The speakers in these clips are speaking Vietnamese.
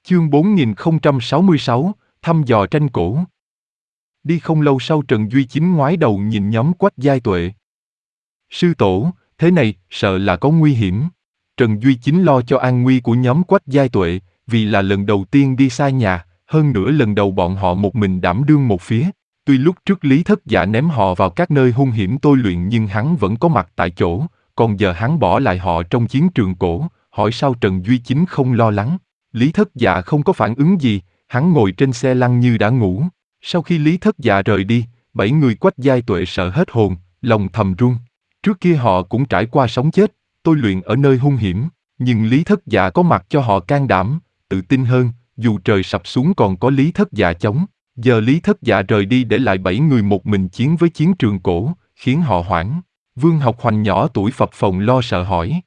Chương 4066, thăm dò tranh cổ. Đi không lâu sau Trần Duy Chính ngoái đầu nhìn nhóm Quách Giai Tuệ. Sư tổ, thế này, sợ là có nguy hiểm. Trần Duy Chính lo cho an nguy của nhóm Quách Giai Tuệ, vì là lần đầu tiên đi xa nhà, hơn nữa lần đầu bọn họ một mình đảm đương một phía. Tuy lúc trước Lý Thất Dạ ném họ vào các nơi hung hiểm tôi luyện nhưng hắn vẫn có mặt tại chỗ, còn giờ hắn bỏ lại họ trong chiến trường cổ, hỏi sao Trần Duy Chính không lo lắng. Lý Thất Dạ không có phản ứng gì, hắn ngồi trên xe lăn như đã ngủ. Sau khi Lý Thất Dạ rời đi, 7 người Quách Giai Tuệ sợ hết hồn, lòng thầm run. Trước kia họ cũng trải qua sống chết, tôi luyện ở nơi hung hiểm, nhưng Lý Thất Dạ có mặt cho họ can đảm, tự tin hơn, dù trời sập xuống còn có Lý Thất Dạ chống. Giờ Lý Thất Dạ rời đi để lại 7 người một mình chiến với chiến trường cổ, khiến họ hoảng. Vương Học Hoành nhỏ tuổi phập phồng lo sợ hỏi.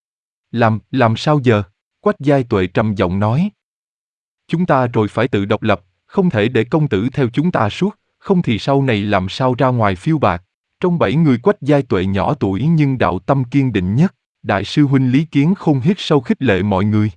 Làm sao giờ? Quách Giai Tuệ trầm giọng nói. Chúng ta rồi phải tự độc lập, không thể để công tử theo chúng ta suốt, không thì sau này làm sao ra ngoài phiêu bạc. Trong 7 người Quách Giai Tuệ nhỏ tuổi nhưng đạo tâm kiên định nhất, đại sư huynh Lý Kiến Khôn hít sâu khích lệ mọi người.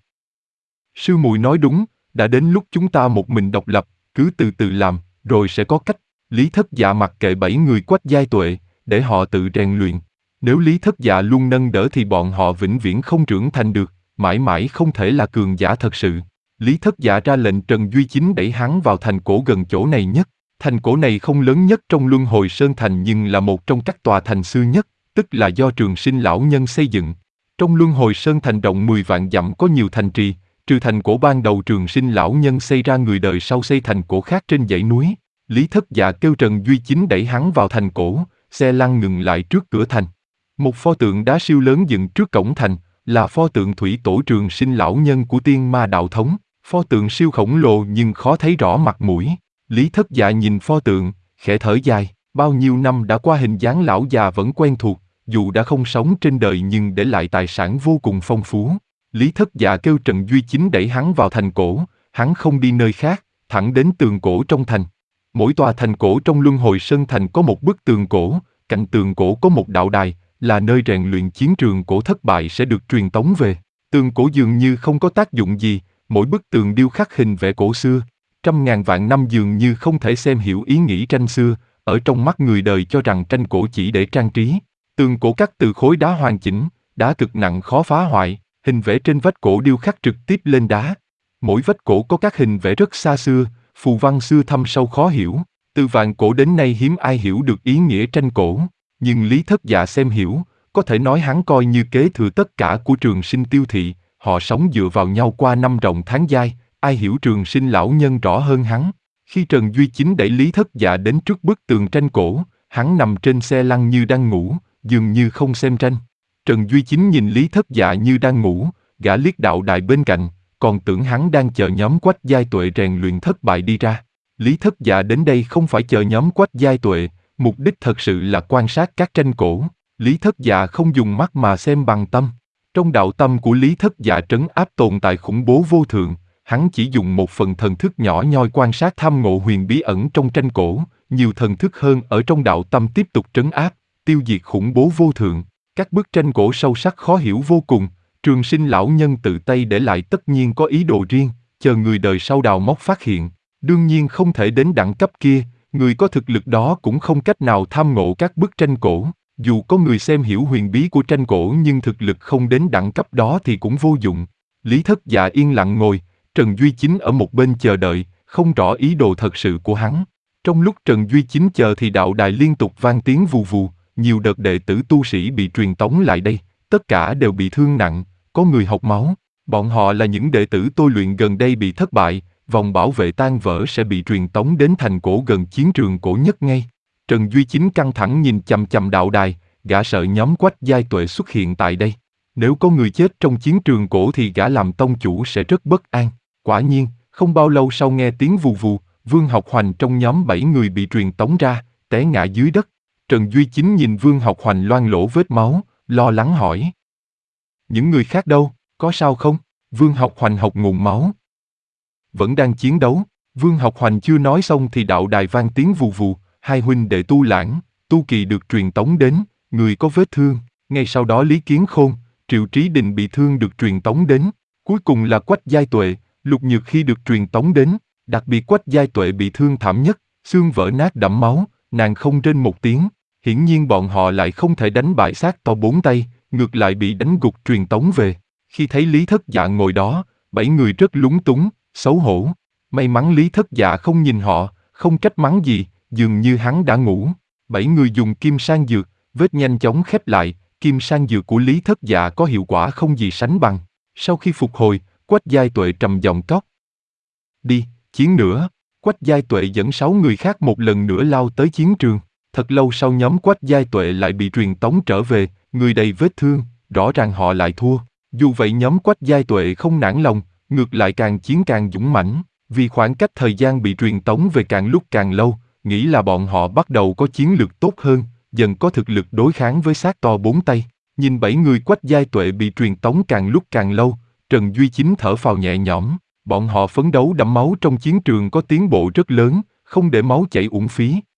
Sư muội nói đúng, đã đến lúc chúng ta một mình độc lập, cứ từ từ làm, rồi sẽ có cách. Lý Thất Dạ mặc kệ 7 người Quách Giai Tuệ, để họ tự rèn luyện. Nếu Lý Thất Dạ luôn nâng đỡ thì bọn họ vĩnh viễn không trưởng thành được, mãi mãi không thể là cường giả thật sự. Lý Thất Dạ ra lệnh Trần Duy Chính đẩy hắn vào thành cổ gần chỗ này nhất. Thành cổ này không lớn nhất trong Luân Hồi Sơn Thành nhưng là một trong các tòa thành xưa nhất, tức là do Trường Sinh lão nhân xây dựng. Trong Luân Hồi Sơn Thành rộng 10 vạn dặm có nhiều thành trì, trừ thành cổ ban đầu Trường Sinh lão nhân xây ra, người đời sau xây thành cổ khác trên dãy núi. Lý Thất Dạ kêu Trần Duy Chính đẩy hắn vào thành cổ, xe lăn ngừng lại trước cửa thành. Một pho tượng đá siêu lớn dựng trước cổng thành, là pho tượng thủy tổ Trường Sinh lão nhân của Tiên Ma đạo thống. Pho tượng siêu khổng lồ nhưng khó thấy rõ mặt mũi. Lý Thất Dạ nhìn pho tượng, khẽ thở dài, bao nhiêu năm đã qua hình dáng lão già vẫn quen thuộc, dù đã không sống trên đời nhưng để lại tài sản vô cùng phong phú. Lý Thất Dạ kêu Trần Duy Chính đẩy hắn vào thành cổ, hắn không đi nơi khác, thẳng đến tường cổ trong thành. Mỗi tòa thành cổ trong Luân Hồi Sơn Thành có một bức tường cổ, cạnh tường cổ có một đạo đài, là nơi rèn luyện. Chiến trường cổ thất bại sẽ được truyền tống về. Tường cổ dường như không có tác dụng gì, mỗi bức tường điêu khắc hình vẽ cổ xưa. Trăm ngàn vạn năm dường như không thể xem hiểu ý nghĩ tranh xưa, ở trong mắt người đời cho rằng tranh cổ chỉ để trang trí. Tường cổ cắt từ khối đá hoàn chỉnh, đá cực nặng khó phá hoại, hình vẽ trên vách cổ điêu khắc trực tiếp lên đá. Mỗi vách cổ có các hình vẽ rất xa xưa, phù văn xưa thâm sâu khó hiểu. Từ vạn cổ đến nay hiếm ai hiểu được ý nghĩa tranh cổ, nhưng Lý Thất Dạ xem hiểu, có thể nói hắn coi như kế thừa tất cả của Trường Sinh Tiêu Thị, họ sống dựa vào nhau qua năm rộng tháng dài. Ai hiểu Trường Sinh lão nhân rõ hơn hắn. Khi Trần Duy Chính đẩy Lý Thất Dạ đến trước bức tường tranh cổ, hắn nằm trên xe lăn như đang ngủ, dường như không xem tranh. Trần Duy Chính nhìn Lý Thất Dạ như đang ngủ, gã liếc đạo đài bên cạnh, còn tưởng hắn đang chờ nhóm Quách Giai Tuệ rèn luyện thất bại đi ra. Lý Thất Dạ đến đây không phải chờ nhóm Quách Giai Tuệ, mục đích thật sự là quan sát các tranh cổ. Lý Thất Dạ không dùng mắt mà xem bằng tâm. Trong đạo tâm của Lý Thất Dạ trấn áp tồn tại khủng bố vô thượng. Hắn chỉ dùng một phần thần thức nhỏ nhoi quan sát tham ngộ huyền bí ẩn trong tranh cổ, nhiều thần thức hơn ở trong đạo tâm tiếp tục trấn áp, tiêu diệt khủng bố vô thượng. Các bức tranh cổ sâu sắc khó hiểu vô cùng, Trường Sinh lão nhân tự tay để lại tất nhiên có ý đồ riêng, chờ người đời sau đào móc phát hiện. Đương nhiên không thể đến đẳng cấp kia, người có thực lực đó cũng không cách nào tham ngộ các bức tranh cổ. Dù có người xem hiểu huyền bí của tranh cổ nhưng thực lực không đến đẳng cấp đó thì cũng vô dụng. Lý Thất Dạ yên lặng ngồi, Trần Duy Chính ở một bên chờ đợi, không rõ ý đồ thật sự của hắn. Trong lúc Trần Duy Chính chờ thì đạo đài liên tục vang tiếng vù vù, nhiều đợt đệ tử tu sĩ bị truyền tống lại đây, tất cả đều bị thương nặng, có người hộc máu. Bọn họ là những đệ tử tôi luyện gần đây bị thất bại, vòng bảo vệ tan vỡ sẽ bị truyền tống đến thành cổ gần chiến trường cổ nhất ngay. Trần Duy Chính căng thẳng nhìn chằm chằm đạo đài, gã sợ nhóm Quách Giai Tuệ xuất hiện tại đây. Nếu có người chết trong chiến trường cổ thì gã làm tông chủ sẽ rất bất an. Quả nhiên, không bao lâu sau nghe tiếng vù vù, Vương Học Hoành trong nhóm 7 người bị truyền tống ra, té ngã dưới đất. Trần Duy Chính nhìn Vương Học Hoành loang lỗ vết máu, lo lắng hỏi. Những người khác đâu, có sao không? Vương Học Hoành hộc ngụm máu. Vẫn đang chiến đấu. Vương Học Hoành chưa nói xong thì đạo đài vang tiếng vù vù, hai huynh đệ Tu Lãng, Tu Kỳ được truyền tống đến, người có vết thương. Ngay sau đó Lý Kiến Khôn, Triệu Trí Đình bị thương được truyền tống đến. Cuối cùng là Quách Giai Tuệ, Lục Nhược khi được truyền tống đến, đặc biệt Quách Giai Tuệ bị thương thảm nhất, xương vỡ nát đẫm máu, nàng không rên một tiếng. Hiển nhiên bọn họ lại không thể đánh bại xác to 4 tay, ngược lại bị đánh gục truyền tống về. Khi thấy Lý Thất Dạ ngồi đó, 7 người rất lúng túng, xấu hổ. May mắn Lý Thất Dạ không nhìn họ, không trách mắng gì, dường như hắn đã ngủ. 7 người dùng kim sang dược, vết nhanh chóng khép lại, kim sang dược của Lý Thất Dạ có hiệu quả không gì sánh bằng. Sau khi phục hồi, Quách Giai Tuệ trầm giọng cóc. Đi, chiến nữa. Quách Giai Tuệ dẫn 6 người khác một lần nữa lao tới chiến trường. Thật lâu sau nhóm Quách Giai Tuệ lại bị truyền tống trở về, người đầy vết thương, rõ ràng họ lại thua. Dù vậy nhóm Quách Giai Tuệ không nản lòng, ngược lại càng chiến càng dũng mãnh, vì khoảng cách thời gian bị truyền tống về càng lúc càng lâu, nghĩ là bọn họ bắt đầu có chiến lược tốt hơn, dần có thực lực đối kháng với xác to 4 tay. Nhìn 7 người Quách Giai Tuệ bị truyền tống càng lúc càng lâu, Trần Duy Chính thở phào nhẹ nhõm, bọn họ phấn đấu đẫm máu trong chiến trường có tiến bộ rất lớn, không để máu chảy uổng phí.